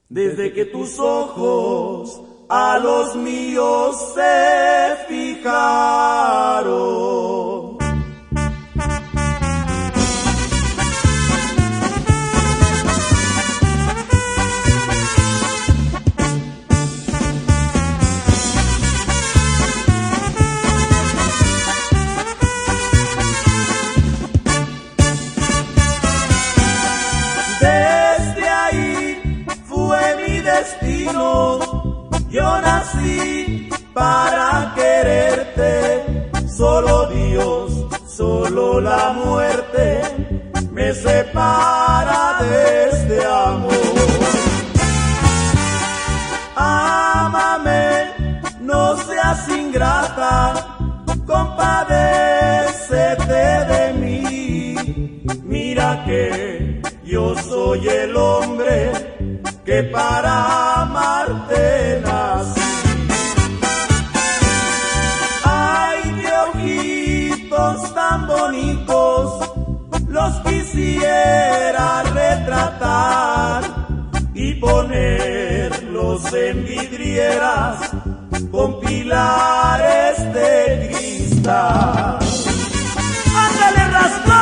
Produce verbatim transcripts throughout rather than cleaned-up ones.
Desde que tus ojos a los míos se fijaron. Yo nací para quererte, solo Dios, solo la muerte me separa de este amor. Ámame, no seas ingrata, compadécete de mí. Mira que yo soy el hombre que para amarte nací. Ay, de ojitos tan bonitos, los quisiera retratar y ponerlos en vidrieras con pilares de cristal. ¡Ándale, rascón!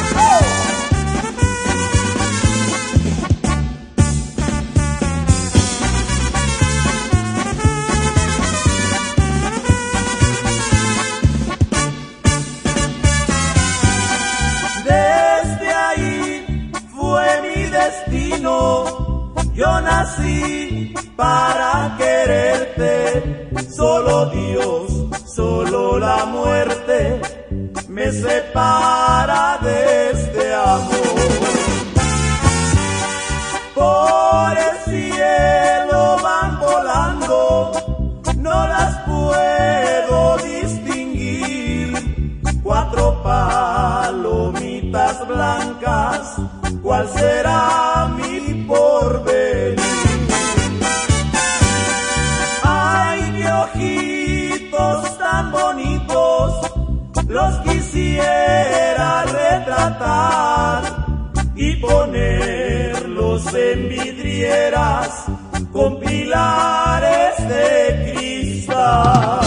Yo nací para quererte, solo Dios, solo la muerte me separa de este amor. Por el cielo van volando, no las puedo distinguir, cuatro palomitas blancas, ¿cuál será mi porvenir? Ay, de ojitos tan bonitos, los quisiera retratar y ponerlos en vidrieras con pilares de cristal.